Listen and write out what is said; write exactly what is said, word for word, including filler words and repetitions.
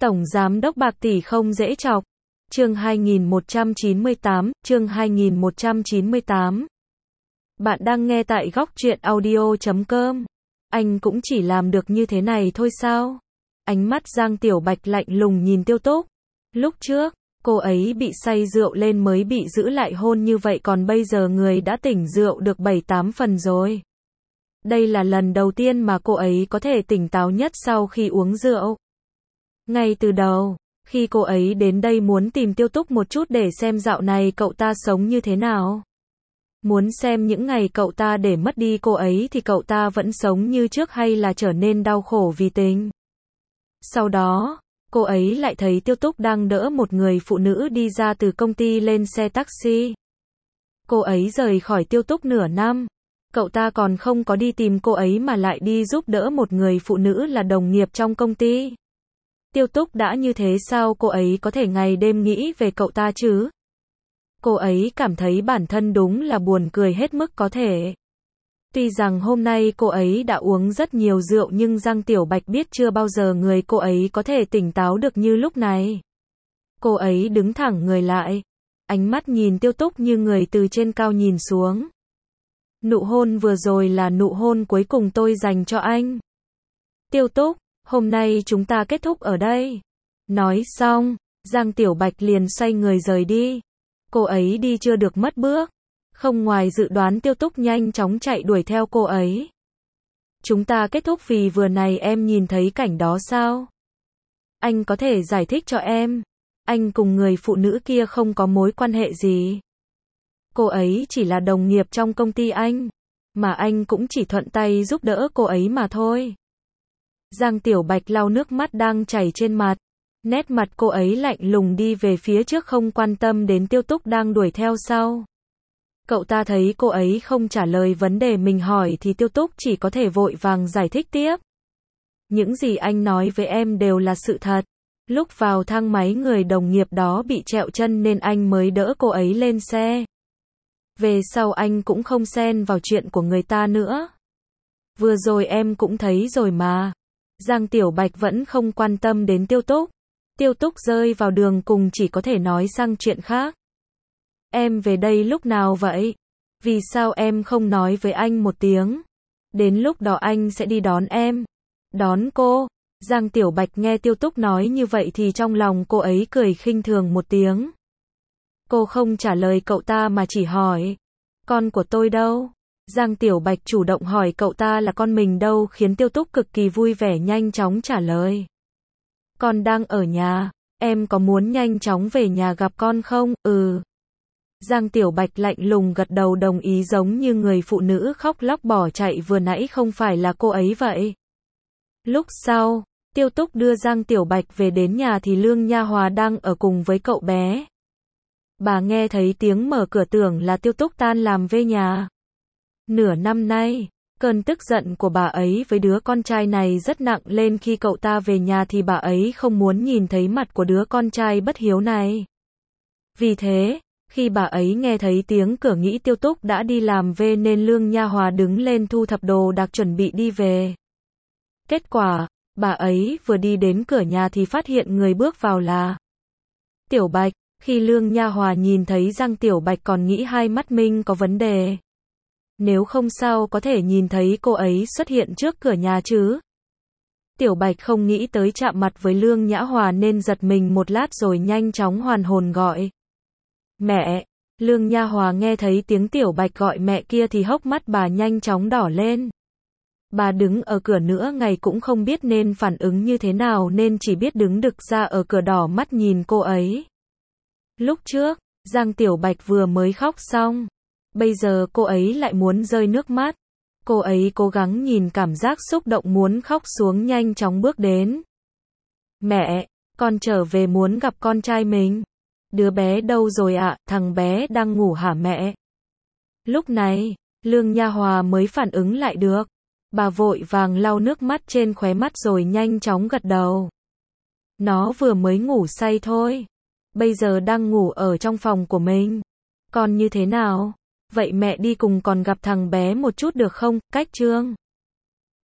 Tổng Giám đốc bạc tỷ không dễ chọc. Chương hai nghìn một trăm chín mươi tám, chương hai nghìn một trăm chín mươi tám. Bạn đang nghe tại góc truyện audio chấm com. Anh cũng chỉ làm được như thế này thôi sao? Ánh mắt Giang Tiểu Bạch lạnh lùng nhìn Tiêu Túc. Lúc trước, cô ấy bị say rượu lên mới bị giữ lại hôn như vậy, còn bây giờ người đã tỉnh rượu được bảy tám phần rồi. Đây là lần đầu tiên mà cô ấy có thể tỉnh táo nhất sau khi uống rượu. Ngay từ đầu, khi cô ấy đến đây muốn tìm Tiêu Túc một chút để xem dạo này cậu ta sống như thế nào. Muốn xem những ngày cậu ta để mất đi cô ấy thì cậu ta vẫn sống như trước hay là trở nên đau khổ vì tình. Sau đó, cô ấy lại thấy Tiêu Túc đang đỡ một người phụ nữ đi ra từ công ty lên xe taxi. Cô ấy rời khỏi Tiêu Túc nửa năm. Cậu ta còn không có đi tìm cô ấy mà lại đi giúp đỡ một người phụ nữ là đồng nghiệp trong công ty. Tiêu Túc đã như thế sao cô ấy có thể ngày đêm nghĩ về cậu ta chứ? Cô ấy cảm thấy bản thân đúng là buồn cười hết mức có thể. Tuy rằng hôm nay cô ấy đã uống rất nhiều rượu nhưng Giang Tiểu Bạch biết chưa bao giờ người cô ấy có thể tỉnh táo được như lúc này. Cô ấy đứng thẳng người lại, ánh mắt nhìn Tiêu Túc như người từ trên cao nhìn xuống. Nụ hôn vừa rồi là nụ hôn cuối cùng tôi dành cho anh. Tiêu Túc, hôm nay chúng ta kết thúc ở đây. Nói xong, Giang Tiểu Bạch liền xoay người rời đi. Cô ấy đi chưa được mất bước. Không ngoài dự đoán Tiêu Túc nhanh chóng chạy đuổi theo cô ấy. Chúng ta kết thúc vì vừa này em nhìn thấy cảnh đó sao? Anh có thể giải thích cho em. Anh cùng người phụ nữ kia không có mối quan hệ gì. Cô ấy chỉ là đồng nghiệp trong công ty anh. Mà anh cũng chỉ thuận tay giúp đỡ cô ấy mà thôi. Giang Tiểu Bạch lau nước mắt đang chảy trên mặt. Nét mặt cô ấy lạnh lùng đi về phía trước không quan tâm đến Tiêu Túc đang đuổi theo sau. Cậu ta thấy cô ấy không trả lời vấn đề mình hỏi thì Tiêu Túc chỉ có thể vội vàng giải thích tiếp. Những gì anh nói với em đều là sự thật. Lúc vào thang máy người đồng nghiệp đó bị trẹo chân nên anh mới đỡ cô ấy lên xe. Về sau anh cũng không xen vào chuyện của người ta nữa. Vừa rồi em cũng thấy rồi mà. Giang Tiểu Bạch vẫn không quan tâm đến Tiêu Túc. Tiêu Túc rơi vào đường cùng chỉ có thể nói sang chuyện khác. Em về đây lúc nào vậy? Vì sao em không nói với anh một tiếng? Đến lúc đó anh sẽ đi đón em. Đón cô? Giang Tiểu Bạch nghe Tiêu Túc nói như vậy thì trong lòng cô ấy cười khinh thường một tiếng. Cô không trả lời cậu ta mà chỉ hỏi. Con của tôi đâu? Giang Tiểu Bạch chủ động hỏi cậu ta là con mình đâu khiến Tiêu Túc cực kỳ vui vẻ nhanh chóng trả lời. Con đang ở nhà, em có muốn nhanh chóng về nhà gặp con không? Ừ. Giang Tiểu Bạch lạnh lùng gật đầu đồng ý giống như người phụ nữ khóc lóc bỏ chạy vừa nãy không phải là cô ấy vậy. Lúc sau, Tiêu Túc đưa Giang Tiểu Bạch về đến nhà thì Lương Nha Hòa đang ở cùng với cậu bé. Bà nghe thấy tiếng mở cửa tưởng là Tiêu Túc tan làm về nhà. Nửa năm nay, cơn tức giận của bà ấy với đứa con trai này rất nặng lên khi cậu ta về nhà thì bà ấy không muốn nhìn thấy mặt của đứa con trai bất hiếu này. Vì thế, khi bà ấy nghe thấy tiếng cửa nghĩ Tiêu Túc đã đi làm về nên Lương Nha Hòa đứng lên thu thập đồ đạc chuẩn bị đi về. Kết quả, bà ấy vừa đi đến cửa nhà thì phát hiện người bước vào là Tiểu Bạch. Khi Lương Nha Hòa nhìn thấy Giang Tiểu Bạch còn nghĩ hai mắt mình có vấn đề. Nếu không sao có thể nhìn thấy cô ấy xuất hiện trước cửa nhà chứ. Tiểu Bạch không nghĩ tới chạm mặt với Lương Nhã Hòa nên giật mình một lát rồi nhanh chóng hoàn hồn gọi. Mẹ! Lương Nha Hòa nghe thấy tiếng Tiểu Bạch gọi mẹ kia thì hốc mắt bà nhanh chóng đỏ lên. Bà đứng ở cửa nửa ngày cũng không biết nên phản ứng như thế nào nên chỉ biết đứng đực ra ở cửa đỏ mắt nhìn cô ấy. Lúc trước, Giang Tiểu Bạch vừa mới khóc xong. Bây giờ cô ấy lại muốn rơi nước mắt. Cô ấy cố gắng nhìn cảm giác xúc động muốn khóc xuống nhanh chóng bước đến. Mẹ, con trở về muốn gặp con trai mình. Đứa bé đâu rồi ạ? À? Thằng bé đang ngủ hả mẹ? Lúc này, Lương Nha Hòa mới phản ứng lại được. Bà vội vàng lau nước mắt trên khóe mắt rồi nhanh chóng gật đầu. Nó vừa mới ngủ say thôi. Bây giờ đang ngủ ở trong phòng của mình. Con như thế nào? Vậy mẹ đi cùng còn gặp thằng bé một chút được không? Cách Trương.